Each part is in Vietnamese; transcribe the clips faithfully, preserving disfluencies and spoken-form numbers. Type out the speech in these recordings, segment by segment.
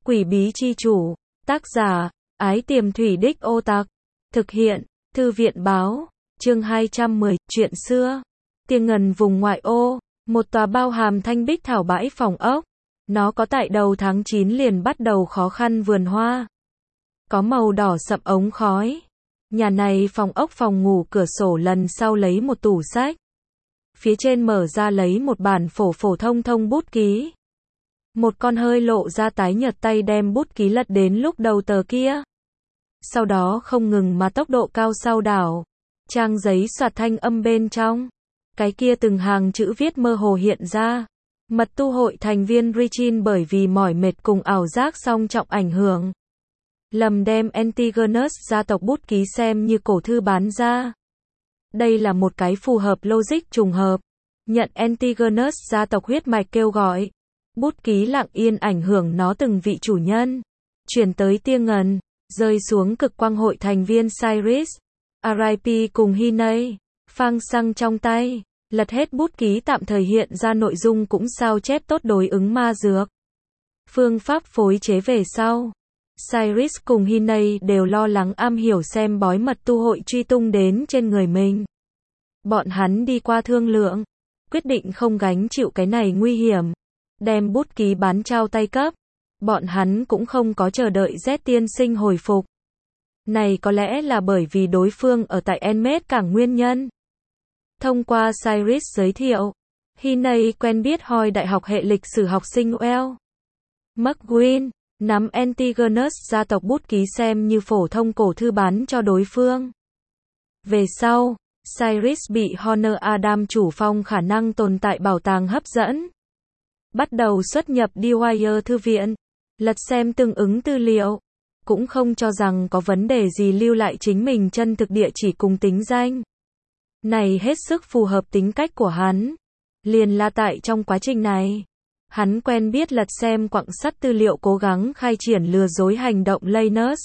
Quỷ bí chi chủ, tác giả, Ái Tiềm Thủy Đích Ô Tặc, thực hiện, Thư viện báo, chương hai trăm mười, chuyện xưa. Tiên Ngần vùng ngoại ô, một tòa bao hàm thanh bích thảo bãi phòng ốc. Nó có tại đầu tháng chín liền bắt đầu khó khăn vườn hoa. Có màu đỏ sậm ống khói. Nhà này phòng ốc phòng ngủ cửa sổ lần sau lấy một tủ sách. Phía trên mở ra lấy một bản phổ phổ thông thông bút ký. Một con hơi lộ ra tái nhợt tay đem bút ký lật đến lúc đầu tờ kia. Sau đó không ngừng mà tốc độ cao sau đảo. Trang giấy soạt thanh âm bên trong. Cái kia từng hàng chữ viết mơ hồ hiện ra. Mật tu hội thành viên Richin bởi vì mỏi mệt cùng ảo giác song trọng ảnh hưởng. Lầm đem Antigonus gia tộc bút ký xem như cổ thư bán ra. Đây là một cái phù hợp logic trùng hợp. Nhận Antigonus gia tộc huyết mạch kêu gọi. Bút ký lặng yên ảnh hưởng nó từng vị chủ nhân. Chuyển tới Tia Ngần, rơi xuống cực quang hội thành viên Cyrus, rờ i pê cùng Hinay, phang xăng trong tay. Lật hết bút ký tạm thời hiện ra nội dung cũng sao chép tốt đối ứng ma dược. Phương pháp phối chế về sau. Cyrus cùng Hinay đều lo lắng am hiểu xem bói mật tu hội truy tung đến trên người mình. Bọn hắn đi qua thương lượng, quyết định không gánh chịu cái này nguy hiểm. Đem bút ký bán trao tay cấp. Bọn hắn cũng không có chờ đợi Z tiên sinh hồi phục. Này có lẽ là bởi vì đối phương ở tại Enmed cảng nguyên nhân. Thông qua Cyrus giới thiệu, Hinay quen biết Hoi đại học hệ lịch sử học sinh Well McGuinn, nắm Antigonus gia tộc bút ký xem như phổ thông cổ thư bán cho đối phương. Về sau, Cyrus bị Honor Adam chủ phong khả năng tồn tại bảo tàng hấp dẫn. Bắt đầu xuất nhập Dwyer thư viện, lật xem tương ứng tư liệu, cũng không cho rằng có vấn đề gì lưu lại chính mình chân thực địa chỉ cùng tính danh. Này hết sức phù hợp tính cách của hắn. Liền là tại trong quá trình này, hắn quen biết lật xem quặng sắt tư liệu cố gắng khai triển lừa dối hành động Lanus.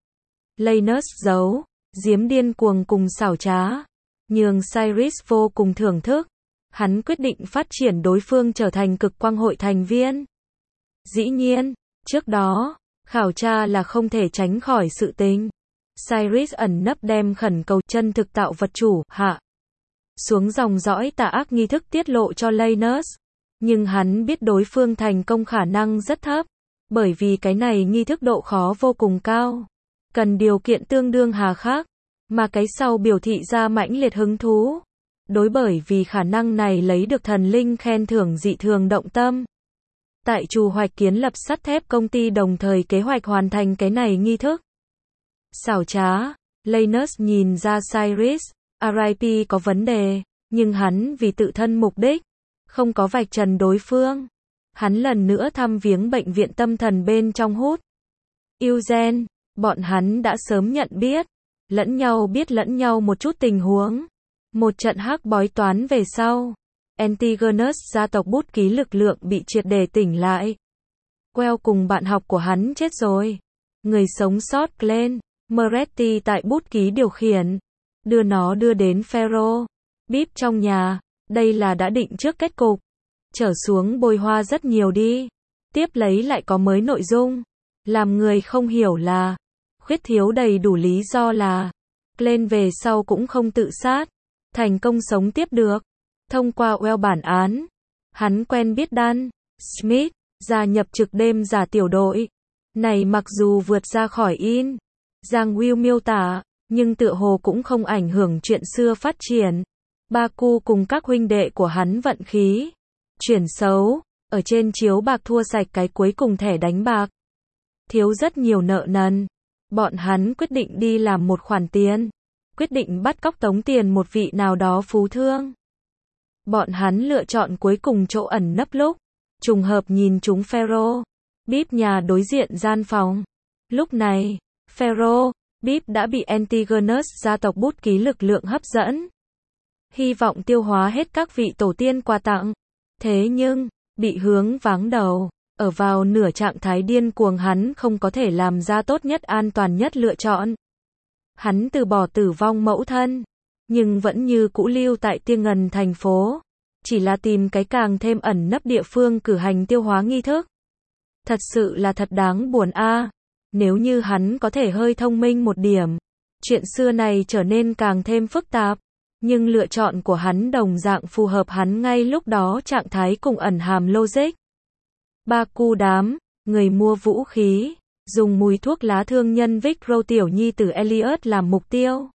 Lanus giấu, giếm điên cuồng cùng xảo trá, nhường Cyrus vô cùng thưởng thức. Hắn quyết định phát triển đối phương trở thành cực quang hội thành viên. Dĩ nhiên, trước đó, khảo tra là không thể tránh khỏi sự tình. Cyrus ẩn nấp đem khẩn cầu chân thực tạo vật chủ, hạ xuống dòng dõi tà ác nghi thức tiết lộ cho Lanus. Nhưng hắn biết đối phương thành công khả năng rất thấp. Bởi vì cái này nghi thức độ khó vô cùng cao. Cần điều kiện tương đương hà khắc. Mà cái sau biểu thị ra mãnh liệt hứng thú. Đối bởi vì khả năng này lấy được thần linh khen thưởng dị thường động tâm. Tại Trù Hoạch kiến lập sắt thép công ty đồng thời kế hoạch hoàn thành cái này nghi thức. Xảo trá, Lanus nhìn ra Cyrus, rờ i pê có vấn đề, nhưng hắn vì tự thân mục đích, không có vạch trần đối phương. Hắn lần nữa thăm viếng bệnh viện tâm thần bên trong hút. Eugene, bọn hắn đã sớm nhận biết, lẫn nhau biết lẫn nhau một chút tình huống. Một trận hắc bói toán về sau, Antigonus gia tộc bút ký lực lượng bị triệt để tỉnh lại. Well cùng bạn học của hắn chết rồi. Người sống sót Glenn Moretti tại bút ký điều khiển, đưa nó đưa đến Pharaoh Bip trong nhà. Đây là đã định trước kết cục. Trở xuống bôi hoa rất nhiều đi. Tiếp lấy lại có mới nội dung. Làm người không hiểu là, khuyết thiếu đầy đủ lý do là, Glenn về sau cũng không tự sát. Thành công sống tiếp được. Thông qua Well bản án, hắn quen biết Dan Smith, gia nhập trực đêm giả tiểu đội. Này mặc dù vượt ra khỏi in, Giang Will miêu tả, nhưng tựa hồ cũng không ảnh hưởng chuyện xưa phát triển. Baku cùng các huynh đệ của hắn vận khí chuyển xấu, ở trên chiếu bạc thua sạch cái cuối cùng thẻ đánh bạc. Thiếu rất nhiều nợ nần. Bọn hắn quyết định đi làm một khoản tiền. Quyết định bắt cóc tống tiền một vị nào đó phú thương. Bọn hắn lựa chọn cuối cùng chỗ ẩn nấp lúc, trùng hợp nhìn chúng Pharaoh Bip nhà đối diện gian phòng. Lúc này, Pharaoh Bip đã bị Antigonus gia tộc bút ký lực lượng hấp dẫn. Hy vọng tiêu hóa hết các vị tổ tiên quà tặng. Thế nhưng, bị hướng váng đầu, ở vào nửa trạng thái điên cuồng hắn không có thể làm ra tốt nhất an toàn nhất lựa chọn. Hắn từ bỏ tử vong mẫu thân, nhưng vẫn như cũ lưu tại Tia Ngần thành phố, chỉ là tìm cái càng thêm ẩn nấp địa phương cử hành tiêu hóa nghi thức. Thật sự là thật đáng buồn a. Nếu như hắn có thể hơi thông minh một điểm, chuyện xưa này trở nên càng thêm phức tạp. Nhưng lựa chọn của hắn đồng dạng phù hợp hắn ngay lúc đó trạng thái cùng ẩn hàm logic. Ba cu đám, người mua vũ khí, dùng mùi thuốc lá thương nhân Vic Rowe tiểu nhi tử Elliot làm mục tiêu.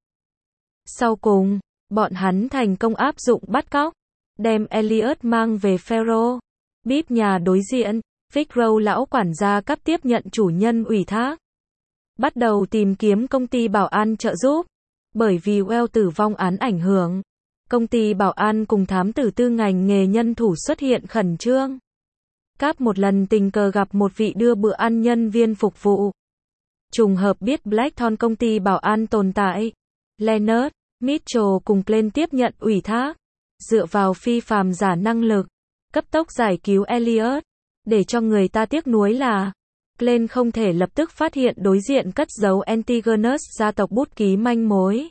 Sau cùng, bọn hắn thành công áp dụng bắt cóc, đem Elliot mang về Pharaoh. Bíp nhà đối diện, Vic Rowe lão quản gia cấp tiếp nhận chủ nhân ủy thác. Bắt đầu tìm kiếm công ty bảo an trợ giúp. Bởi vì Well tử vong án ảnh hưởng, công ty bảo an cùng thám tử tư ngành nghề nhân thủ xuất hiện khẩn trương. Cáp một lần tình cờ gặp một vị đưa bữa ăn nhân viên phục vụ. Trùng hợp biết Blackthorn công ty bảo an tồn tại. Leonard, Mitchell cùng Glenn tiếp nhận ủy thác. Dựa vào phi phàm giả năng lực, cấp tốc giải cứu Elliot. Để cho người ta tiếc nuối là Glenn không thể lập tức phát hiện đối diện cất giấu Antigonus gia tộc bút ký manh mối.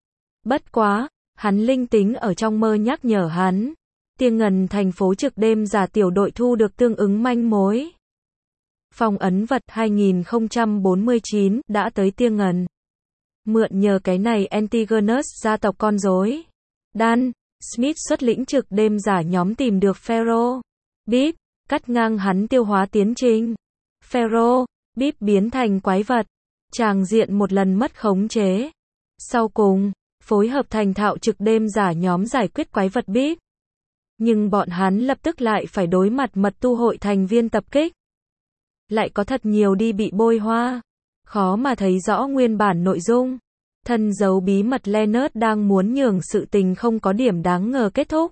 Bất quá, hắn linh tính ở trong mơ nhắc nhở hắn. Tiên ngần thành phố trực đêm giả tiểu đội thu được tương ứng manh mối. Phòng ấn vật hai nghìn không trăm bốn mươi chín đã tới Tiên ngần. Mượn nhờ cái này Antigonus gia tộc con rối. Dan, Smith xuất lĩnh trực đêm giả nhóm tìm được Pharaoh. Bíp, cắt ngang hắn tiêu hóa tiến trình. Pharaoh, Bíp biến thành quái vật. Tràng diện một lần mất khống chế. Sau cùng, phối hợp thành thạo trực đêm giả nhóm giải quyết quái vật Bíp. Nhưng bọn hắn lập tức lại phải đối mặt mật tu hội thành viên tập kích. Lại có thật nhiều đi bị bôi hoa. Khó mà thấy rõ nguyên bản nội dung. Thân giấu bí mật Leonard đang muốn nhường sự tình không có điểm đáng ngờ kết thúc.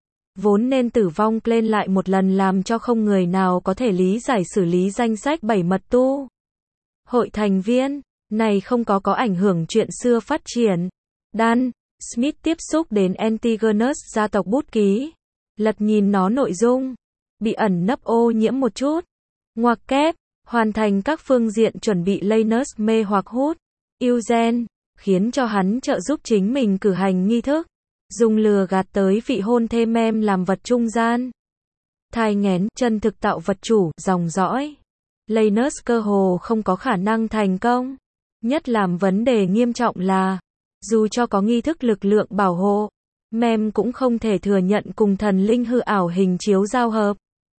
Vốn nên tử vong lên lại một lần làm cho không người nào có thể lý giải xử lý danh sách bảy mật tu hội thành viên. Này không có có ảnh hưởng chuyện xưa phát triển. Dan, Smith tiếp xúc đến Antigonus gia tộc bút ký. Lật nhìn nó nội dung. Bị ẩn nấp ô nhiễm một chút. Ngoặc kép. Hoàn thành các phương diện chuẩn bị Leonard mê hoặc hút. Eugene. Khiến cho hắn trợ giúp chính mình cử hành nghi thức. Dùng lừa gạt tới vị hôn thê mem làm vật trung gian. Thai nghén, chân thực tạo vật chủ, dòng dõi. Leonard cơ hồ không có khả năng thành công. Nhất làm vấn đề nghiêm trọng là, dù cho có nghi thức lực lượng bảo hộ, mem cũng không thể thừa nhận cùng thần linh hư ảo hình chiếu giao hợp.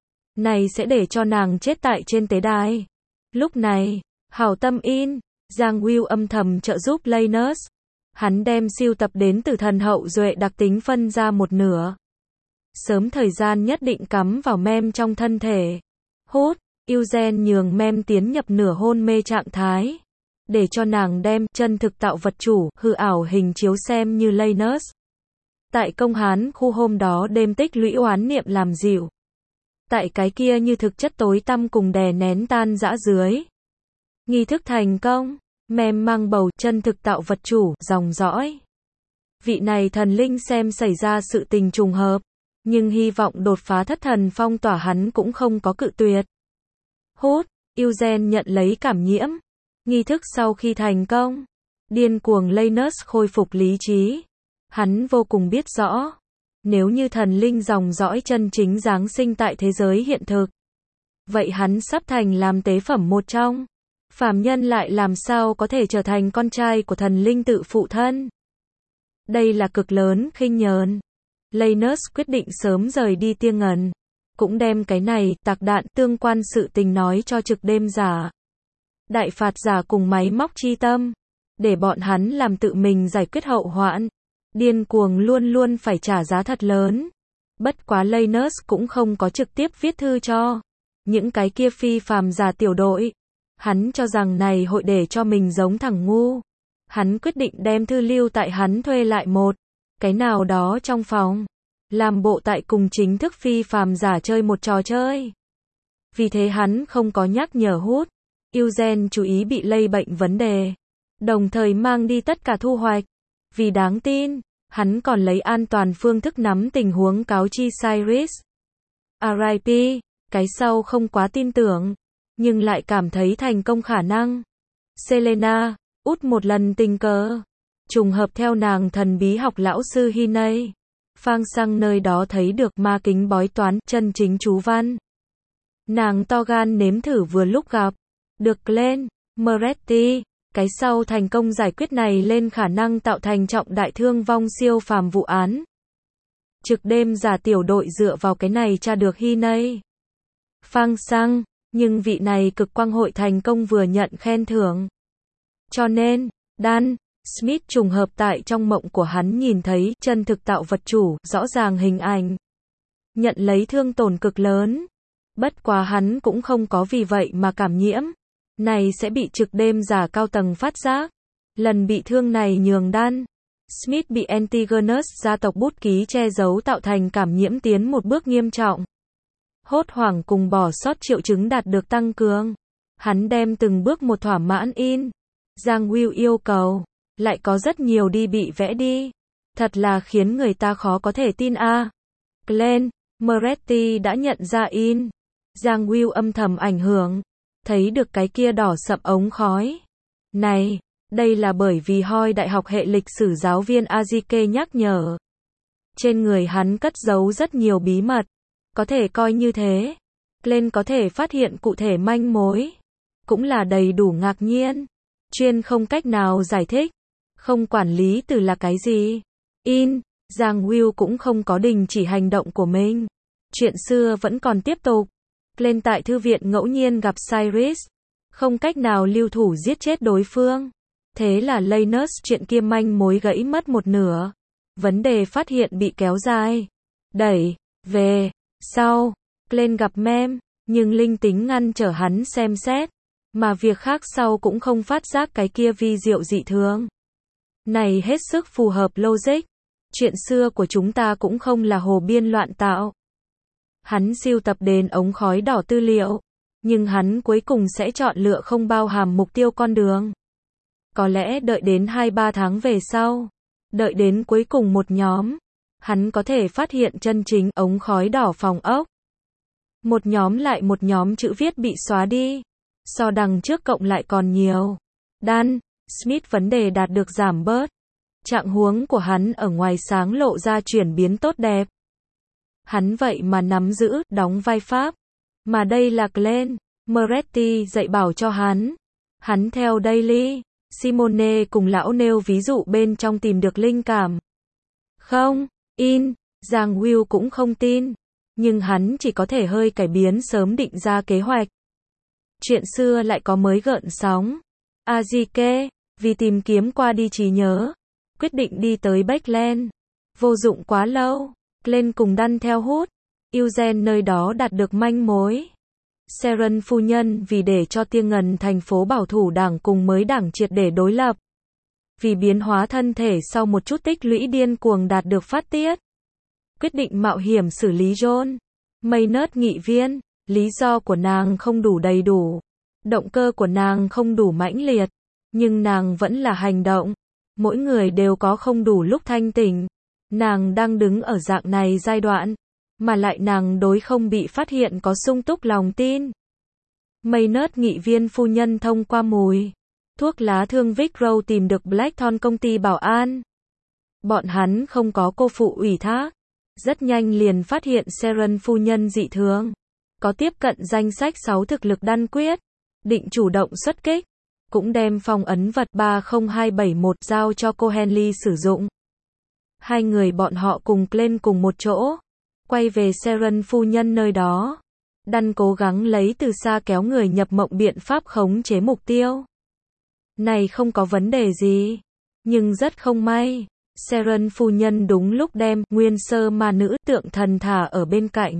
Này sẽ để cho nàng chết tại trên tế đài. Lúc này, hảo tâm in, Giang Will âm thầm trợ giúp Leonard. Hắn đem siêu tập đến từ thần hậu duệ đặc tính phân ra một nửa. Sớm thời gian nhất định cắm vào mem trong thân thể. Hút, Eugene nhường mem tiến nhập nửa hôn mê trạng thái. Để cho nàng đem chân thực tạo vật chủ, hư ảo hình chiếu xem như Leonard. Tại công hán khu hôm đó đêm tích lũy oán niệm làm dịu. Tại cái kia như thực chất tối tăm cùng đè nén tan rã dưới. Nghi thức thành công. Mem mang bầu chân thực tạo vật chủ, dòng dõi. Vị này thần linh xem xảy ra sự tình trùng hợp. Nhưng hy vọng đột phá thất thần phong tỏa hắn cũng không có cự tuyệt. Hút, Eugene nhận lấy cảm nhiễm. Nghi thức sau khi thành công. Điên cuồng Leonard khôi phục lý trí. Hắn vô cùng biết rõ. Nếu như thần linh dòng dõi chân chính giáng sinh tại thế giới hiện thực. Vậy hắn sắp thành làm tế phẩm một trong. Phàm nhân lại làm sao có thể trở thành con trai của thần linh tự phụ thân. Đây là cực lớn khinh nhờn. Leonard quyết định sớm rời đi Tiên ngần. Cũng đem cái này, tạc đạn tương quan sự tình nói cho trực đêm giả. Đại phạt giả cùng máy móc chi tâm. Để bọn hắn làm tự mình giải quyết hậu hoạn. Điên cuồng luôn luôn phải trả giá thật lớn. Bất quá Leonard cũng không có trực tiếp viết thư cho những cái kia phi phàm giả tiểu đội. Hắn cho rằng này hội để cho mình giống thằng ngu. Hắn quyết định đem thư lưu tại hắn thuê lại một cái nào đó trong phòng. Làm bộ tại cùng chính thức phi phàm giả chơi một trò chơi. Vì thế hắn không có nhắc nhở hút. Eugene chú ý bị lây bệnh vấn đề. Đồng thời mang đi tất cả thu hoạch. Vì đáng tin, hắn còn lấy an toàn phương thức nắm tình huống cáo chi Cyrus. rờ i pê, cái sau không quá tin tưởng. Nhưng lại cảm thấy thành công khả năng. Selena, út một lần tình cờ. Trùng hợp theo nàng thần bí học lão sư Hinay. Phang sang nơi đó thấy được ma kính bói toán, chân chính chú văn. Nàng to gan nếm thử vừa lúc gặp được Glenn Moretti, cái sau thành công giải quyết này lên khả năng tạo thành trọng đại thương vong siêu phàm vụ án. Trực đêm giả tiểu đội dựa vào cái này tra được Hinay Phang Sang, nhưng vị này cực quang hội thành công vừa nhận khen thưởng. Cho nên, Dan Smith trùng hợp tại trong mộng của hắn nhìn thấy chân thực tạo vật chủ, rõ ràng hình ảnh. Nhận lấy thương tổn cực lớn. Bất quá hắn cũng không có vì vậy mà cảm nhiễm. Này sẽ bị trực đêm giả cao tầng phát giác. Lần bị thương này nhường Dan Smith bị Antigonus gia tộc bút ký che giấu tạo thành cảm nhiễm tiến một bước nghiêm trọng. Hốt hoảng cùng bỏ sót triệu chứng đạt được tăng cường. Hắn đem từng bước một thỏa mãn in. Giang Will yêu cầu. Lại có rất nhiều đi bị vẽ đi. Thật là khiến người ta khó có thể tin a. À. Glenn Moretti đã nhận ra in. Giang Will âm thầm ảnh hưởng. Thấy được cái kia đỏ sậm ống khói. Này, đây là bởi vì Hoi đại học hệ lịch sử giáo viên Azike nhắc nhở. Trên người hắn cất giấu rất nhiều bí mật. Có thể coi như thế. Glenn có thể phát hiện cụ thể manh mối. Cũng là đầy đủ ngạc nhiên. Chuyên không cách nào giải thích. Không quản lý từ là cái gì. In, Giang Will cũng không có đình chỉ hành động của mình. Chuyện xưa vẫn còn tiếp tục. Glenn tại thư viện ngẫu nhiên gặp Cyrus. Không cách nào lưu thủ giết chết đối phương. Thế là Lanus chuyện kia manh mối gãy mất một nửa. Vấn đề phát hiện bị kéo dài. Đẩy, về, sau. Glenn gặp Mem, nhưng linh tính ngăn trở hắn xem xét. Mà việc khác sau cũng không phát giác cái kia vi diệu dị thường. Này hết sức phù hợp logic. Chuyện xưa của chúng ta cũng không là hồ biên loạn tạo. Hắn sưu tập đền ống khói đỏ tư liệu. Nhưng hắn cuối cùng sẽ chọn lựa không bao hàm mục tiêu con đường. Có lẽ đợi đến hai ba tháng về sau. Đợi đến cuối cùng một nhóm. Hắn có thể phát hiện chân chính ống khói đỏ phòng ốc. Một nhóm lại một nhóm chữ viết bị xóa đi. So đằng trước cộng lại còn nhiều. Dan Smith vấn đề đạt được giảm bớt. Trạng huống của hắn ở ngoài sáng lộ ra chuyển biến tốt đẹp. Hắn vậy mà nắm giữ, đóng vai Pháp. Mà đây là Glenn Moretti dạy bảo cho hắn. Hắn theo Daily Simone cùng lão nêu ví dụ bên trong tìm được linh cảm. Không, in, Giang Will cũng không tin. Nhưng hắn chỉ có thể hơi cải biến sớm định ra kế hoạch. Chuyện xưa lại có mới gợn sóng. Azike, vì tìm kiếm qua đi trí nhớ, quyết định đi tới Backland. Vô dụng quá lâu. Glenn cùng Dan theo hút. Eugene nơi đó đạt được manh mối. Sharon phu nhân vì để cho Tia Ngần thành phố bảo thủ đảng cùng mới đảng triệt để đối lập. Vì biến hóa thân thể sau một chút tích lũy điên cuồng đạt được phát tiết. Quyết định mạo hiểm xử lý John Maynard nghị viên. Lý do của nàng không đủ đầy đủ. Động cơ của nàng không đủ mãnh liệt. Nhưng nàng vẫn là hành động. Mỗi người đều có không đủ lúc thanh tỉnh. Nàng đang đứng ở dạng này giai đoạn. Mà lại nàng đối không bị phát hiện có sung túc lòng tin. Maynard nghị viên phu nhân thông qua mùi thuốc lá thương Vic Row tìm được Blackthorn công ty bảo an. Bọn hắn không có cô phụ ủy thác. Rất nhanh liền phát hiện Sharon phu nhân dị thường. Có tiếp cận danh sách sáu thực lực đan quyết. Định chủ động xuất kích. Cũng đem phong ấn vật ba không hai bảy một giao cho cô Henley sử dụng. Hai người bọn họ cùng lên cùng một chỗ. Quay về Sharon phu nhân nơi đó. Dan cố gắng lấy từ xa kéo người nhập mộng biện pháp khống chế mục tiêu. Này không có vấn đề gì. Nhưng rất không may. Sharon phu nhân đúng lúc đem nguyên sơ ma nữ tượng thần thả ở bên cạnh.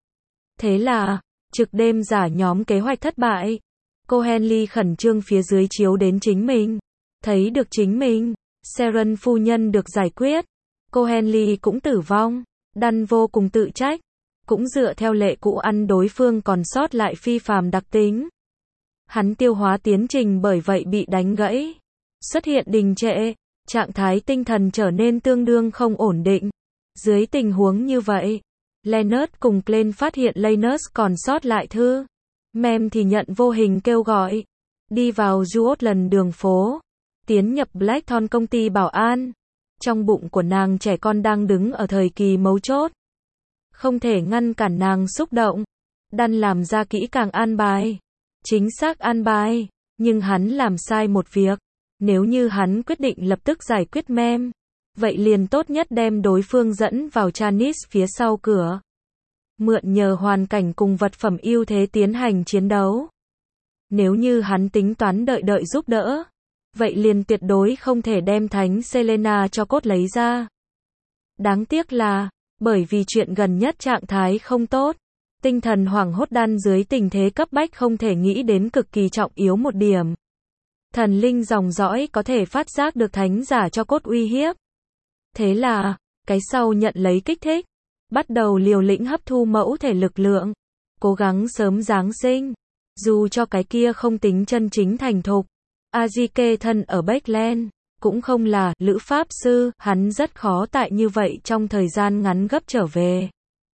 Thế là, trực đêm giả nhóm kế hoạch thất bại. Cô Henley khẩn trương phía dưới chiếu đến chính mình. Thấy được chính mình. Sharon phu nhân được giải quyết. Cô Henley cũng tử vong. Dan vô cùng tự trách. Cũng dựa theo lệ cũ ăn đối phương còn sót lại phi phàm đặc tính. Hắn tiêu hóa tiến trình bởi vậy bị đánh gãy. Xuất hiện đình trệ. Trạng thái tinh thần trở nên tương đương không ổn định. Dưới tình huống như vậy, Leonard cùng Glenn phát hiện Lanus còn sót lại thư. Mem thì nhận vô hình kêu gọi. Đi vào Juotland đường phố. Tiến nhập Blackthorn công ty bảo an. Trong bụng của nàng trẻ con đang đứng ở thời kỳ mấu chốt. Không thể ngăn cản nàng xúc động. Đan làm ra kỹ càng an bài. Chính xác an bài. Nhưng hắn làm sai một việc. Nếu như hắn quyết định lập tức giải quyết mem, vậy liền tốt nhất đem đối phương dẫn vào Chanis phía sau cửa. Mượn nhờ hoàn cảnh cùng vật phẩm ưu thế tiến hành chiến đấu. Nếu như hắn tính toán đợi đợi giúp đỡ, vậy liền tuyệt đối không thể đem thánh Selena cho cốt lấy ra. Đáng tiếc là, bởi vì chuyện gần nhất trạng thái không tốt, tinh thần hoảng hốt Đan dưới tình thế cấp bách không thể nghĩ đến cực kỳ trọng yếu một điểm. Thần linh dòng dõi có thể phát giác được thánh giả cho cốt uy hiếp. Thế là, cái sau nhận lấy kích thích, bắt đầu liều lĩnh hấp thu mẫu thể lực lượng, cố gắng sớm giáng sinh. Dù cho cái kia không tính chân chính thành thục, Ajike thân ở Backland, cũng không là lữ pháp sư, hắn rất khó tại như vậy trong thời gian ngắn gấp trở về.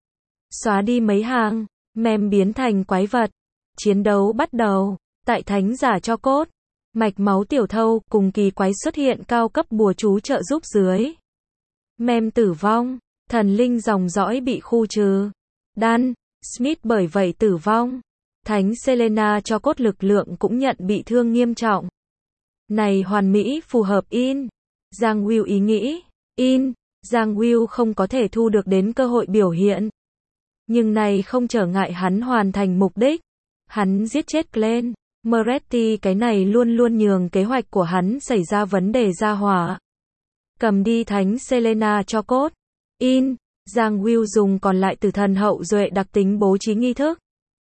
Xóa đi mấy hàng, mem biến thành quái vật. Chiến đấu bắt đầu, tại thánh giả cho cốt, mạch máu tiểu thâu cùng kỳ quái xuất hiện cao cấp bùa chú trợ giúp dưới. Mem tử vong, thần linh dòng dõi bị khu trừ. Đan, Smith bởi vậy tử vong. Thánh Selena cho cốt lực lượng cũng nhận bị thương nghiêm trọng. Này hoàn mỹ phù hợp In. Giang Will ý nghĩ. In, Giang Will không có thể thu được đến cơ hội biểu hiện. Nhưng này không trở ngại hắn hoàn thành mục đích. Hắn giết chết Glenn. Moretti cái này luôn luôn nhường kế hoạch của hắn xảy ra vấn đề ra hỏa. Cầm đi thánh Selena cho cốt. In, Giang Will dùng còn lại tử thần hậu duệ đặc tính bố trí nghi thức.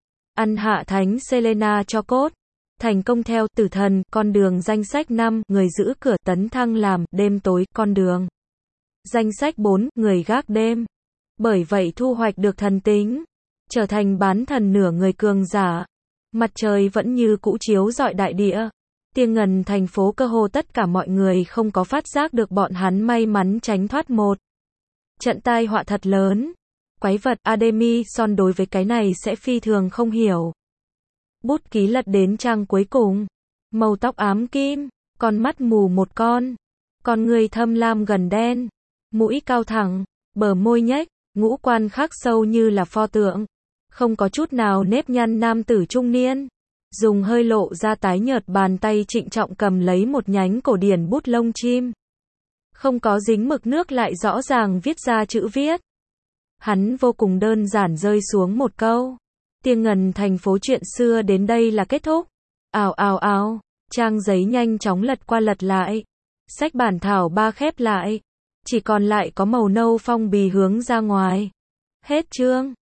Ăn hạ thánh Selena cho cốt. Thành công theo tử thần, con đường danh sách năm, người giữ cửa tấn thăng làm, đêm tối, con đường. Danh sách bốn, người gác đêm. Bởi vậy thu hoạch được thần tính. Trở thành bán thần nửa người cường giả. Mặt trời vẫn như cũ chiếu rọi đại địa. Tia ngần thành phố cơ hồ tất cả mọi người không có phát giác được bọn hắn may mắn tránh thoát một trận tai họa thật lớn. Quái vật Ademison đối với cái này sẽ phi thường không hiểu. Bút ký lật đến trang cuối cùng. Màu tóc ám kim, con mắt mù một con, con người thâm lam gần đen, mũi cao thẳng, bờ môi nhếch, ngũ quan khắc sâu như là pho tượng, không có chút nào nếp nhăn nam tử trung niên. Dùng hơi lộ ra tái nhợt bàn tay trịnh trọng cầm lấy một nhánh cổ điển bút lông chim. Không có dính mực nước lại rõ ràng viết ra chữ viết. Hắn vô cùng đơn giản rơi xuống một câu. Tia ngần thành phố chuyện xưa đến đây là kết thúc. Ào ào ào, trang giấy nhanh chóng lật qua lật lại. Sách bản thảo ba khép lại. Chỉ còn lại có màu nâu phong bì hướng ra ngoài. Hết chương.